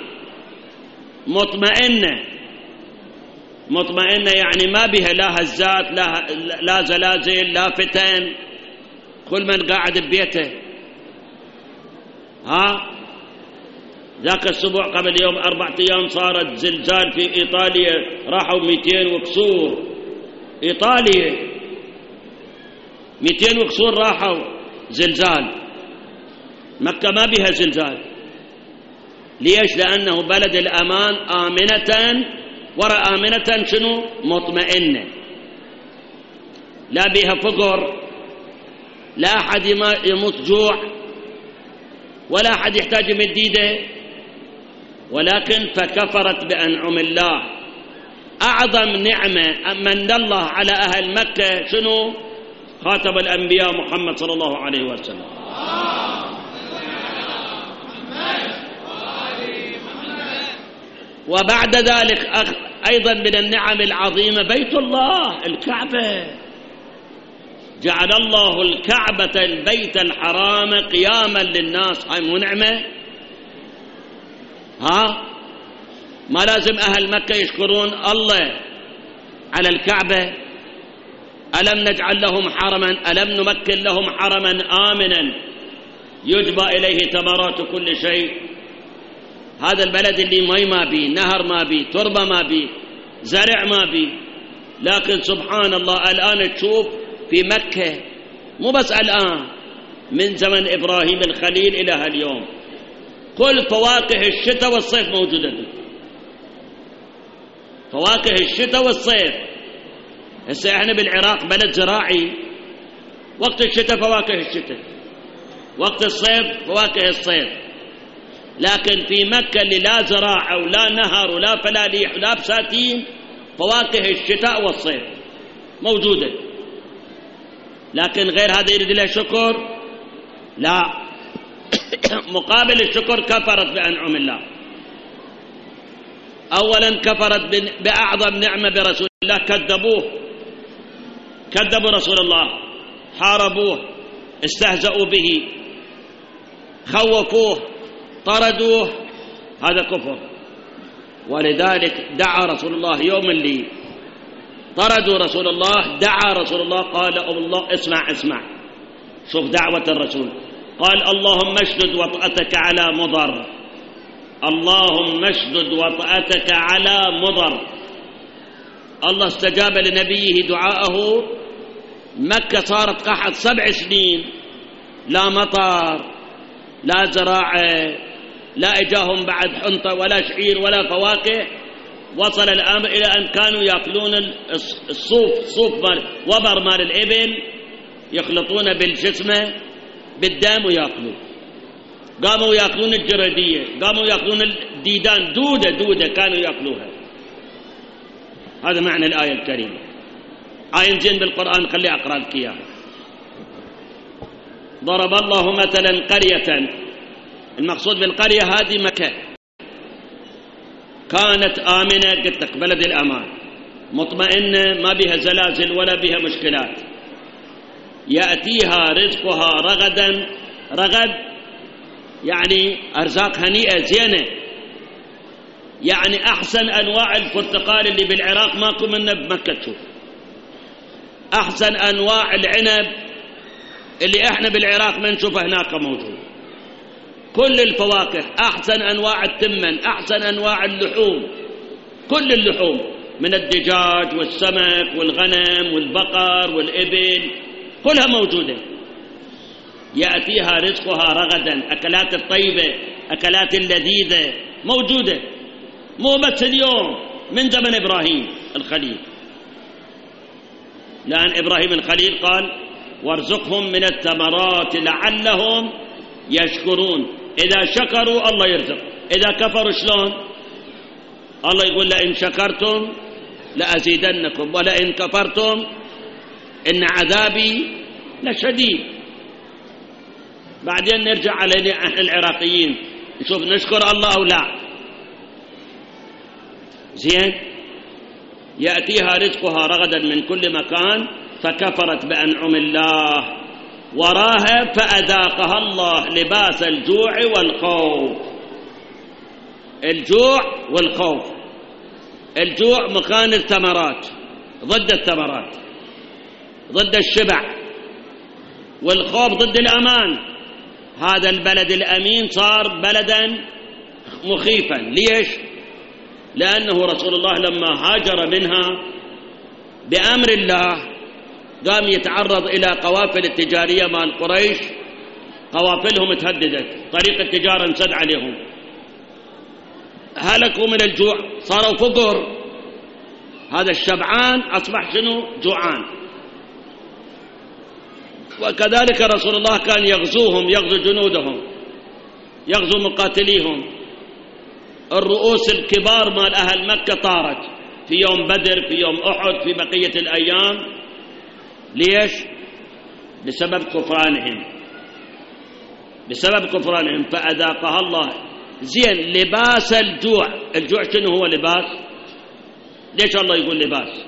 مطمئنة يعني ما بها لا هزات، لا زلازل، لا فتن، كل من قاعد ببيته. ذاك الأسبوع قبل يوم 4 أيام صارت زلزال في إيطاليا، راحوا 200 وكسور. إيطاليا 200 وكسور راحوا زلزال. مكة ما بها زلزال. ليش؟ لأنه بلد الأمان، آمنة، وراء آمنة شنو؟ مطمئنة، لا بها فقر، لا أحد يموت جوع، ولا أحد يحتاج مديدة. ولكن فكفرت بأنعم الله. أعظم نعمة من الله على أهل مكة شنو؟ خاتم الأنبياء محمد صلى الله عليه وسلم. وبعد ذلك أيضا من النعم العظيمة بيت الله، الكعبة. جعل الله الكعبة البيت الحرام قياما للناس. هاي مو نعمة؟ ما لازم أهل مكة يشكرون الله على الكعبة؟ ألم نجعل لهم حرما، ألم نمكن لهم حرما آمنا يجبى إليه ثمرات كل شيء. هذا البلد اللي مي ما بي، نهر ما بي، تربة ما بي، زرع ما بي، لكن سبحان الله الآن تشوف في مكة، مو بس الآن، من زمن إبراهيم الخليل إلى هاليوم، كل فواكه الشتاء والصيف موجودة. فواكه الشتاء والصيف. هسه احنا بالعراق بلد زراعي، وقت الشتاء فواكه الشتاء، وقت الصيف فواكه الصيف. لكن في مكة اللي لا زراعة ولا نهر ولا فلاليح ولا بساتين، فواكه الشتاء والصيف موجودة. لكن غير هذا يريد له شكر؟ لا. مقابل الشكر كفرت بأنعم الله. أولا كفرت بأعظم نعمة برسول الله، كذبوا رسول الله، حاربوه، استهزأوا به، خوفوه، طردوه، هذا كفر. ولذلك دعا رسول الله يوم اللي طردوا رسول الله، دعا رسول الله قال الله اسمع شوف دعوة الرسول، قال اللهم اشدد وطأتك على مضر، اللهم اشدد وطأتك على مضر. الله استجاب لنبيه دعاءه. مكة صارت قحط 7 سنين، لا مطر لا زراعة، لا إجاهم بعد حنطة ولا شعير ولا فواكه. وصل الأمر إلى أن كانوا يأكلون الصوف وبر مال الإبل، يخلطون بالجسمة بالدم ويأكلون. قاموا يأكلون الجرادية، قاموا يأكلون الديدان، دودة كانوا يأكلوها. هذا معنى الآية الكريمة. آية زين بالقرآن، خلي أقرأ لك إياها. ضرب الله مثلا قرية، المقصود بالقرية هذه مكة، كانت آمنة، قلت لك بلد الأمان، مطمئنة، ما بها زلازل ولا بها مشكلات، يأتيها رزقها رغد يعني أرزاق هنيئة زينة، يعني أحسن أنواع البرتقال اللي بالعراق ماكو منه بمكة تشوف، أحسن أنواع العنب اللي إحنا بالعراق ما نشوفه هناك موجود، كل الفواكه، أحسن أنواع التمن، أحسن أنواع اللحوم، كل اللحوم من الدجاج والسمك والغنم والبقر والإبل كلها موجودة. يأتيها رزقها رغدا، أكلات الطيبة، أكلات اللذيذة موجودة، مو بس اليوم، من زمن إبراهيم الخليل، لأن إبراهيم الخليل قال وارزقهم من الثمرات لعلهم يشكرون. إذا شكروا الله يرزق، إذا كفروا شلون؟ الله يقول لئن شكرتم لأزيدنكم ولئن كفرتم إن عذابي لشديد. بعدين نرجع علينا احنا العراقيين نشوف نشكر الله أو لا. زين، يأتيها رزقها رغدا من كل مكان فكفرت بأنعم الله وراها فأذاقها الله لباس الجوع والخوف. الجوع والخوف، الجوع مكان الثمرات، ضد الثمرات، ضد الشبع، والخوف ضد الأمان. هذا البلد الأمين صار بلدا مخيفا. ليش؟ لأنه رسول الله لما هاجر منها بأمر الله قام يتعرض إلى قوافل التجارية مال قريش، قوافلهم تهددت، طريق التجارة انسد عليهم، هلكوا من الجوع، صاروا فقر. هذا الشبعان أصبح شنو؟ جوعان. وكذلك رسول الله كان يغزوهم، يغزو جنودهم، يغزو مقاتليهم. الرؤوس الكبار مال أهل مكة طارت في يوم بدر، في يوم أحد، في بقية الأيام. ليش؟ بسبب كفرانهم، بسبب كفرانهم فأذاقها الله. زين، لباس الجوع، الجوع شنو هو لباس؟ ليش الله يقول لباس؟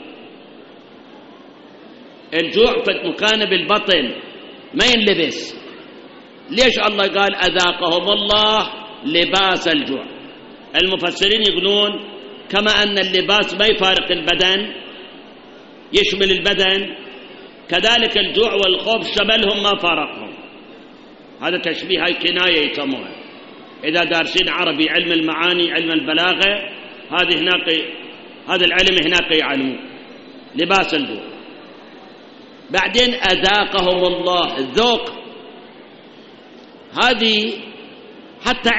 الجوع في مكان بالبطن ما ينلبس. ليش الله قال أذاقهم الله لباس الجوع؟ المفسرين يقولون كما أن اللباس ما يفارق البدن، يشمل البدن، كذلك الجوع والخوف شملهم ما فارقهم. هذا تشبيه، هاي كناية يسموها. إذا دارسين عربي، علم المعاني، علم البلاغة، هذا العلم هناك يعلمون لباس الجوع. بعدين أذاقهم الله، الذوق هذه حتى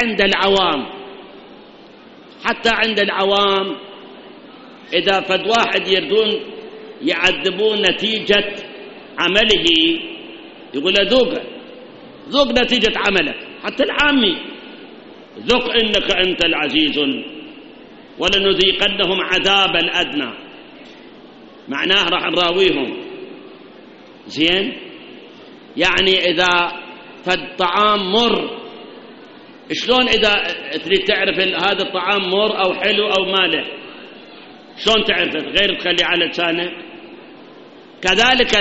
عند العوام إذا فد واحد يردون يعذبون نتيجة عمله، يقول له ذوق نتيجة عملك. حتى العامي، ذوق إنك أنت العزيز ولنذيقنهم عذابا أدنى، معناه راح نراويهم. زين، يعني إذا فد طعام مر شلون إذا تريد تعرف هذا الطعام مر أو حلو أو مالح، شلون تعرفه غير تخليه على لسانك؟ كذلك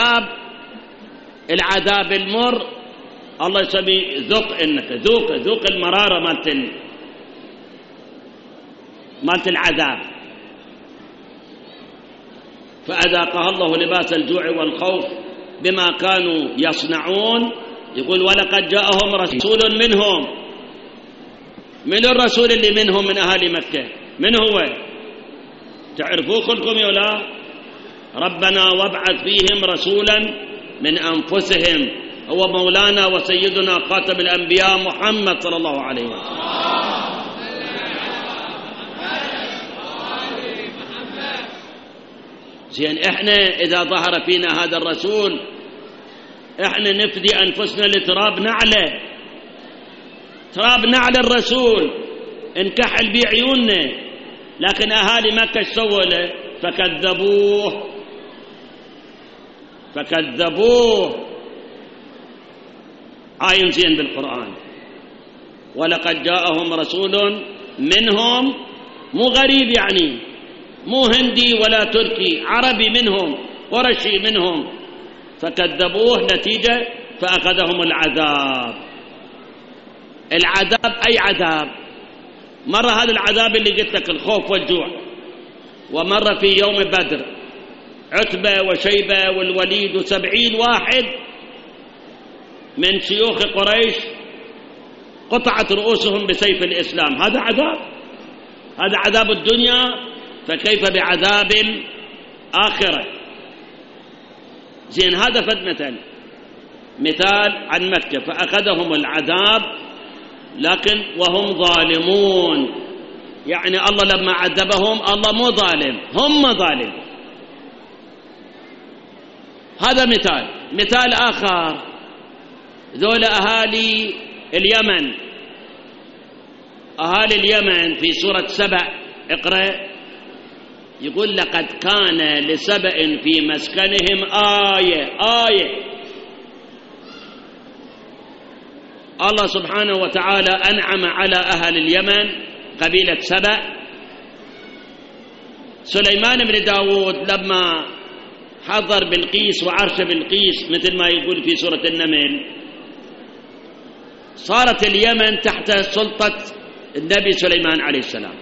العذاب المر الله يسميه ذوق، إنك ذوق المرارة مالت العذاب. فأذاقها الله لباس الجوع والخوف بما كانوا يصنعون. يقول ولقد جاءهم رسول منهم. من الرسول اللي منهم؟ من أهالي مكة. من هو؟ تعرفوه كلكم يا لا؟ ربنا وابعث فيهم رسولا من أنفسهم، هو مولانا وسيدنا خاتم الأنبياء محمد صلى الله عليه وسلم. زين، إحنا إذا ظهر فينا هذا الرسول إحنا نفدي أنفسنا لتراب نعله، تراب نعل الرسول انكحل بعيوننا. لكن أهالي مكة ايش سووا له؟ فكذبوه. آية زين بالقرآن، ولقد جاءهم رسول منهم، مو غريب يعني، مو هندي ولا تركي، عربي منهم، قرشي منهم. فكذبوه، نتيجة فأخذهم العذاب. أي عذاب؟ مرة هذا العذاب اللي قلت لك الخوف والجوع، ومرة في يوم بدر عتبة وشيبة والوليد و70 واحد من شيوخ قريش قطعت رؤوسهم بسيف الإسلام. هذا عذاب الدنيا، فكيف بعذاب الآخرة؟ زين، هذا فد مثال عن مكة. فأخذهم العذاب لكن وهم ظالمون، يعني الله لما عذبهم الله مو ظالم، هم ظالم. هذا مثال آخر، ذول أهالي اليمن. أهالي اليمن في سورة سبأ، اقرأ. يقول لقد كان لسبأ في مسكنهم آية. الله سبحانه وتعالى أنعم على أهل اليمن قبيلة سبأ. سليمان بن داود لما حضر بلقيس وعرش بلقيس مثل ما يقول في سورة النمل، صارت اليمن تحت سلطة النبي سليمان عليه السلام.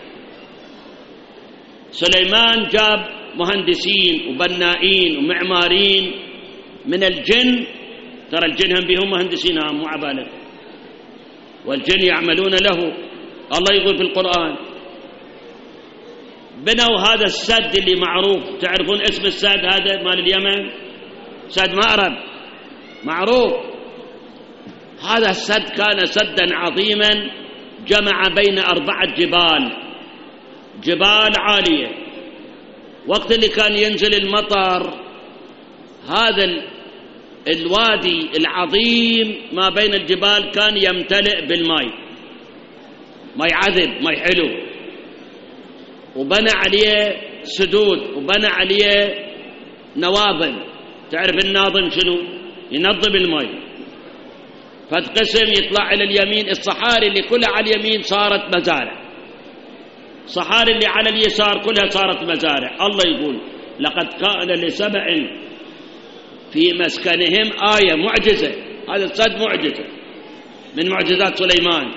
سليمان جاب مهندسين وبنائين ومعمارين من الجن، ترى الجن هم بهم مهندسين، مو عبالة، والجن يعملون له. الله يقول في القرآن بنوا هذا السد اللي معروف، تعرفون اسم السد هذا مال اليمن؟ سد مأرب، معروف. هذا السد كان سدا عظيما جمع بين 4 جبال عالية. وقت اللي كان ينزل المطر هذا الوادي العظيم ما بين الجبال كان يمتلئ بالماء، ماء عذب، ماء حلو. وبنى عليه سدود وبنى عليه نواظم. تعرف الناظم شنو؟ ينظم الماء. فتقسم يطلع إلى اليمين، الصحاري اللي كلها على اليمين صارت مزارع، الصحاري اللي على اليسار كلها صارت مزارع. الله يقول لقد كان لسبأ في مسكنهم آية، معجزة. هذا السد معجزة من معجزات سليمان.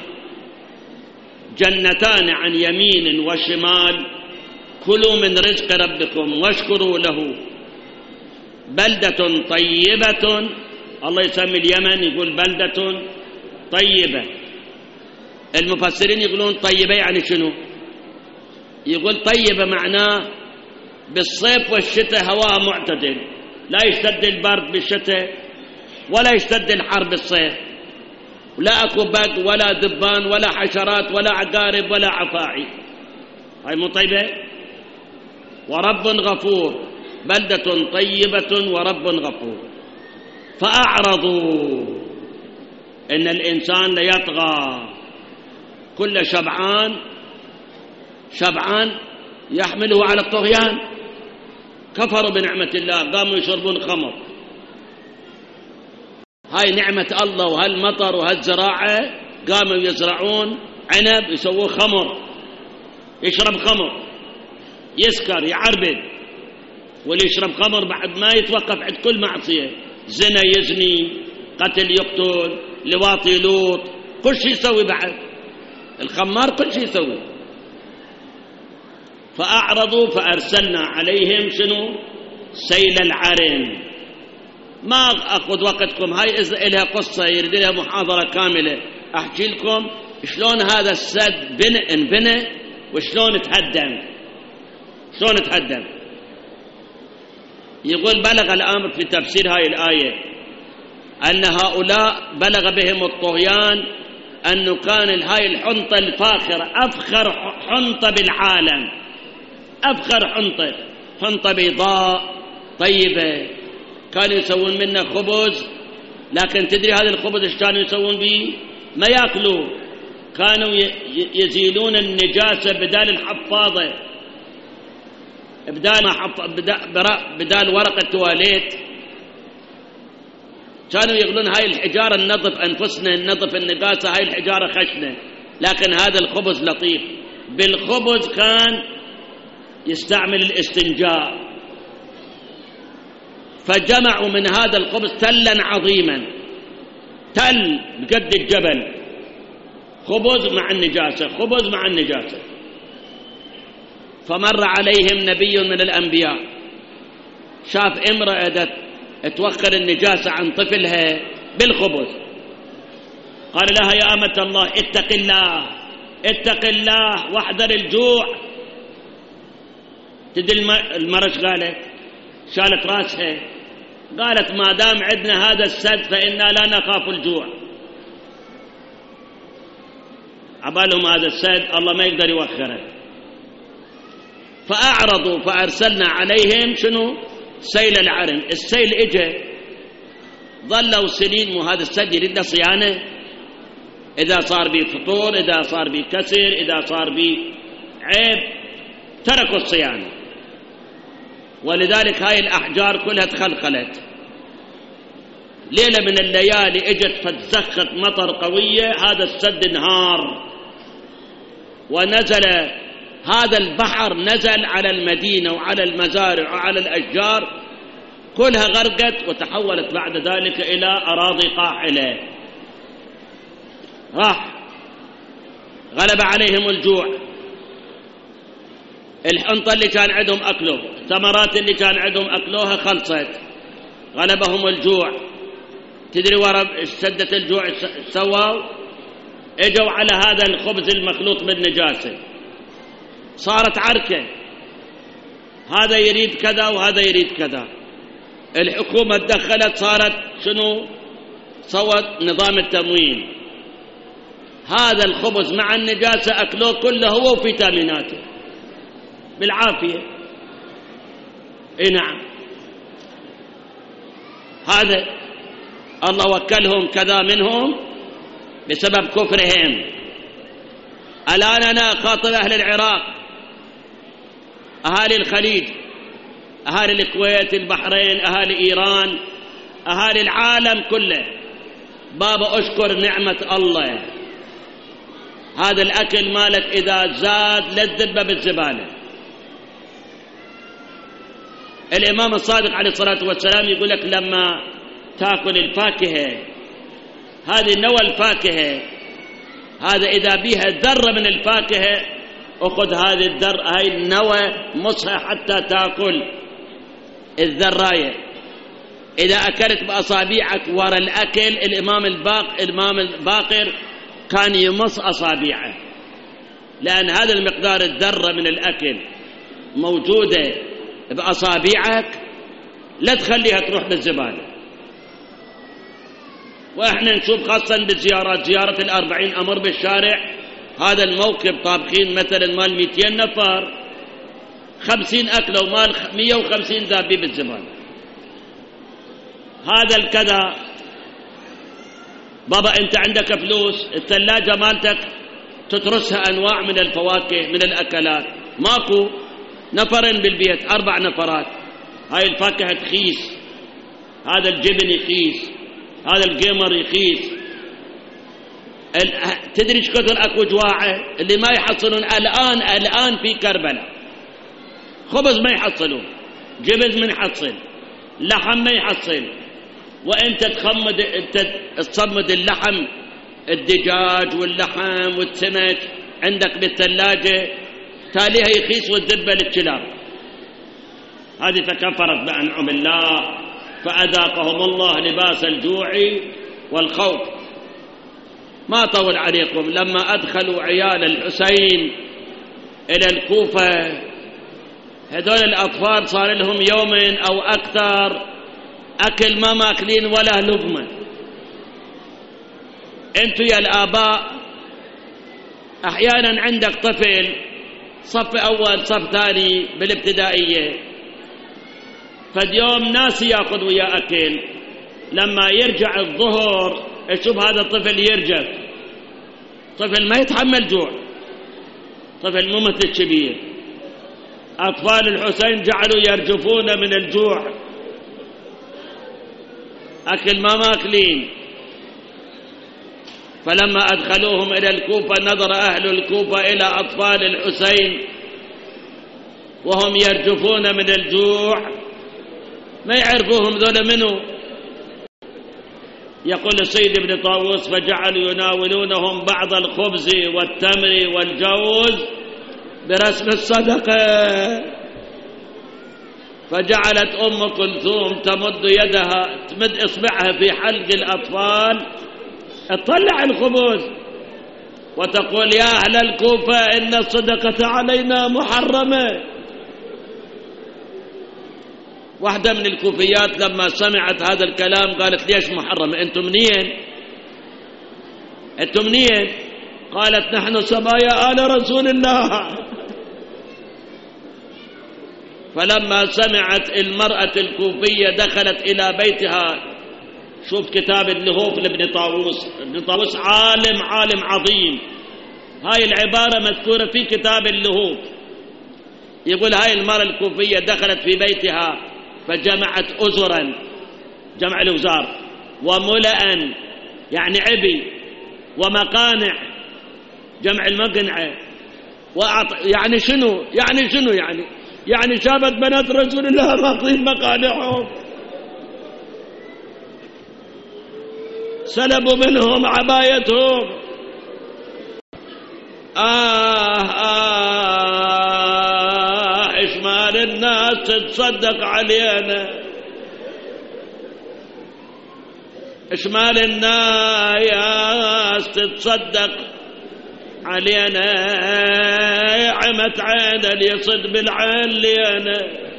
جنتان عن يمين وشمال، كلوا من رزق ربكم واشكروا له بلدة طيبة. الله يسمي اليمن يقول بلدة طيبة. المفسرين يقولون طيبة يعني شنو؟ يقول طيبة معناه بالصيف والشتاء هواء معتدل، لا يشتد البرد بالشتاء ولا يشتد الحر بالصيف، ولا أكو برد ولا ذبان ولا حشرات ولا عقارب ولا عفاعي. هاي مو طيبة؟ ورب غفور، بلدة طيبة ورب غفور. فأعرضوا، إن الإنسان ليطغى، كل شبعان يحمله على الطغيان. كفروا بنعمة الله، قاموا يشربون خمر. هاي نعمة الله، وهالمطر وهالزراعة قاموا يزرعون عنب يسووه خمر، يشرب خمر، يسكر، يعربد. واللي يشرب خمر بعد ما يتوقف عند كل معصية، زنا يزني، قتل يقتل، لواط يلوط، كل شيء يسوي. بعد الخمار كل شيء يسوي. فأعرضوا فأرسلنا عليهم شنو؟ سيل العرم. ما أخذ وقتكم، هاي إلها قصة يريد لها محاضرة كاملة أحكي لكم شلون هذا السد انبنى وشلون تهدم. شلون تهدم؟ يقول بلغ الأمر في تفسير هاي الآية أن هؤلاء بلغ بهم الطغيان أنه كان هاي الحنطة الفاخرة أفخر حنطة بالعالم، أفخر حنطة بيضاء طيبة، كانوا يسوون منه خبز. لكن تدري هذا الخبز ايش كانوا يسوون به؟ ما يأكلوا، كانوا يزيلون النجاسة بدال الحفاضة، بدال ورق التواليت، كانوا يقولون هاي الحجارة ننظف أنفسنا، ننظف النجاسة، هاي الحجارة خشنة، لكن هذا الخبز لطيف. بالخبز كان يستعمل الاستنجاء. فجمعوا من هذا الخبز تلا عظيما، تل بقد الجبل، خبز مع النجاسة، خبز مع النجاسة. فمر عليهم نبي من الأنبياء، شاف امرأة توخر النجاسة عن طفلها بالخبز، قال لها يا أمة الله اتق الله، اتق الله واحذر الجوع. تدري المرأة قالت؟ شالت راسها، قالت ما دام عندنا هذا السد فإنا لا نخاف الجوع. عبالهم هذا السد الله ما يقدر يوخره. فأعرضوا فأرسلنا عليهم شنو؟ سيل العرم. السيل اجى، ظلوا سنين وهذا السد يريد صيانة، إذا صار بي فطور، إذا صار بي كسر، إذا صار بي عيب، تركوا الصيانة. ولذلك هاي الأحجار كلها تخلخلت. ليلة من الليالي اجت فتزخت مطر قوية، هذا السد انهار ونزل هذا البحر، نزل على المدينة وعلى المزارع وعلى الأشجار، كلها غرقت وتحولت بعد ذلك إلى أراضي قاحلة. راح غلب عليهم الجوع، الحنطة اللي كان عندهم أكلوه، الثمرات اللي كان عندهم أكلوها خلصت، غلبهم الجوع. تدري ورا شدة الجوع سووا؟ اجوا على هذا الخبز المخلوط بالنجاسة، صارت عركة، هذا يريد كذا وهذا يريد كذا. الحكومة تدخلت، صارت شنو؟ صوت نظام التموين. هذا الخبز مع النجاسة أكلوه كله هو وفيتاميناته بالعافية. اي نعم، هذا الله وكلهم كذا منهم بسبب كفرهم. الآن أنا أخاطب أهل العراق، أهالي الخليج، أهالي الكويت، البحرين، أهالي إيران، أهالي العالم كله، بابا أشكر نعمة الله. هذا الأكل مالك إذا زاد للذبة بالزبالة. الإمام الصادق عليه الصلاة والسلام يقول لك لما تأكل الفاكهة، هذه نوى الفاكهة، هذا إذا بيها ذرة من الفاكهة أخذ هذه الذرة، هاي النوى مصها حتى تأكل الذراية. إذا أكلت بأصابيعك ورا الأكل، الإمام الباقر كان يمص أصابيعه، لأن هذا المقدار الذرة من الأكل موجودة بأصابيعك، لا تخليها تروح بالزبالة. وإحنا نشوف خاصة بالزيارات، زيارة ال40 أمر بالشارع، هذا الموكب طابخين مثلا مال 200 نفر، 50 أكلوا مال 150 ذابين بالزبالة. هذا الكذا. بابا أنت عندك فلوس، الثلاجة مالتك تترسها أنواع من الفواكه من الأكلات، ماكو، نفرين بالبيت، 4 نفرات، هاي الفاكهة تخيس، هذا الجبن يخيس، هذا الجيمر يخيس، تدري ايش كثر اكو جواعه اللي ما يحصلون الان في كربلاء. خبز ما يحصلون، جبز من يحصل، لحم ما يحصل، وانت تصمد اللحم، الدجاج واللحم والسمك عندك بالثلاجه، تاليها يخيس وتذبه للكلاب. هذه تكفرت بأنعم الله فأذاقهم الله لباس الجوع والخوف. ما طول عليكم، لما أدخلوا عيال الحسين إلى الكوفة، هذول الأطفال صار لهم يومين أو أكثر أكل ما ماكلين ولا لقمة. أنتوا يا الآباء أحيانا عندك طفل صف أول صف ثاني بالابتدائية، فاليوم ناس يأخذ ويا أكل، لما يرجع الظهر يشوف هذا الطفل يرجف، طفل ما يتحمل جوع، طفل مو مثل الكبير. أطفال الحسين جعلوا يرجفون من الجوع، أكل ما ماكلين. فلما أدخلوهم إلى الكوفة نظر أهل الكوفة إلى أطفال الحسين وهم يرجفون من الجوع، ما يعرفوهم ذولا منو. يقول السيد ابن طاووس فجعلوا يناولونهم بعض الخبز والتمر والجوز برسم الصدقة. فجعلت أم كلثوم تمد يدها، تمد إصبعها في حلق الأطفال تطلع الخبز وتقول يا أهل الكوفة إن الصدقة علينا محرمة. واحدة من الكوفيات لما سمعت هذا الكلام قالت ليش محرمة؟ أنتم منين؟ أنتم منين؟ قالت نحن سبايا آل رسول الله. فلما سمعت المرأة الكوفية دخلت إلى بيتها. شوف كتاب اللهوف لابن طاووس، ابن طاووس عالم عظيم، هاي العبارة مذكورة في كتاب اللهوف. يقول هاي المرأة الكوفية دخلت في بيتها فجمعت أزرا، جمع الأوزار، وملأ يعني عبي، ومقانع جمع المقنعة، يعني شنو يعني شابت بنات رسول الله ماخذين مقانعهم، سلبوا منهم عبايتهم. إيش مال الناس تتصدق علينا، إيش مال الناس تتصدق علينا، عمت عين اللي يصد بالعين لينا،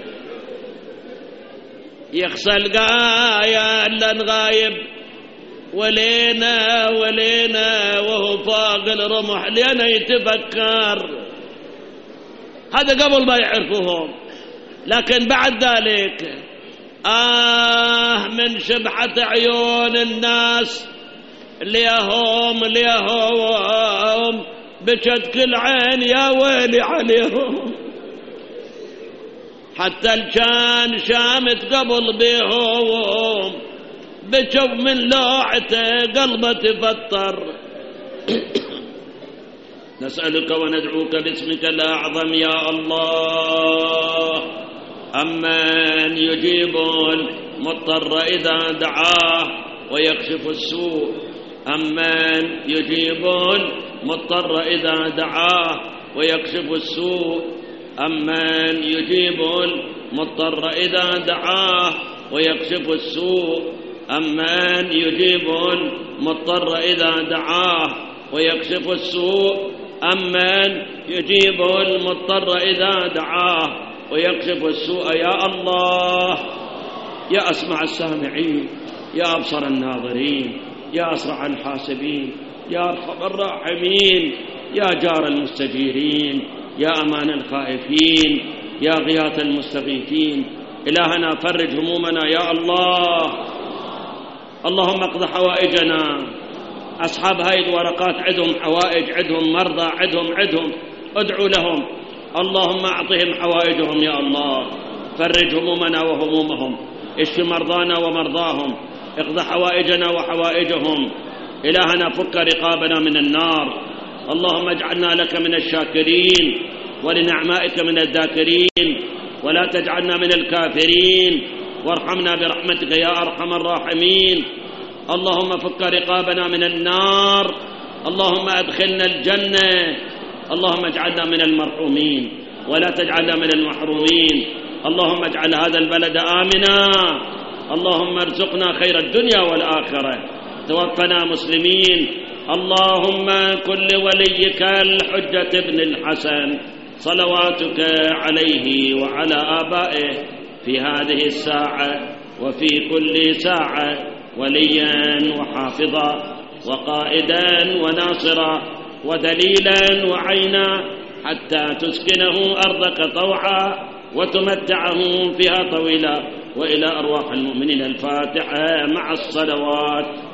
يخسى القايا الا نغايب ولينا وهو فاق الرمح لينا يتفكر. هذا قبل ما يعرفوهم، لكن بعد ذلك من شبحة عيون الناس ليهم بشد كل عين يا ويلي عليهم، حتى الكان شامت قبل بيهم بشوف من لوعته قلبه تفطر. نسألك وندعوك باسمك الأعظم يا الله، أمن يجيب المضطر إذا دعاه ويكشف السوء، أمن يجيب المضطر إذا دعاه ويكشف السوء، أمن يجيب المضطر إذا دعاه ويكشف السوء، أمن يجيب المضطر إذا دعاه ويكشف السوء، أمن يجيب المضطر إذا دعاه ويكشف السوء. يا الله، يا أسمع السامعين، يا أبصر الناظرين، يا أسرع الحاسبين، يا أرحم الراحمين، يا جار المستجيرين، يا أمان الخائفين، يا غياث المستغيثين. إلهنا فرج همومنا يا الله. اللهم اقض حوائجنا. أصحاب هاي الورقات عندهم حوائج، عندهم مرضى، عندهم ادعوا لهم. اللهم أعطهم حوائجهم يا الله، فرج همومنا وهمومهم، اشف مرضانا ومرضاهم، اقض حوائجنا وحوائجهم. إلهنا فك رقابنا من النار. اللهم اجعلنا لك من الشاكرين ولنعمائك من الذاكرين، ولا تجعلنا من الكافرين، وارحمنا برحمتك يا أرحم الراحمين. اللهم فك رقابنا من النار، اللهم أدخلنا الجنة، اللهم اجعلنا من المرحومين ولا تجعلنا من المحرومين. اللهم اجعل هذا البلد آمنا، اللهم ارزقنا خير الدنيا والآخرة، توفنا مسلمين. اللهم كن لوليك الحجة بن الحسن صلواتك عليه وعلى آبائه في هذه الساعة وفي كل ساعة وليا وحافظا وقائدا وناصرا ودليلا وعينا، حتى تسكنه أرضك طوعا وتمتعه فيها طويلا. وإلى أرواح المؤمنين الفاتحة مع الصلوات.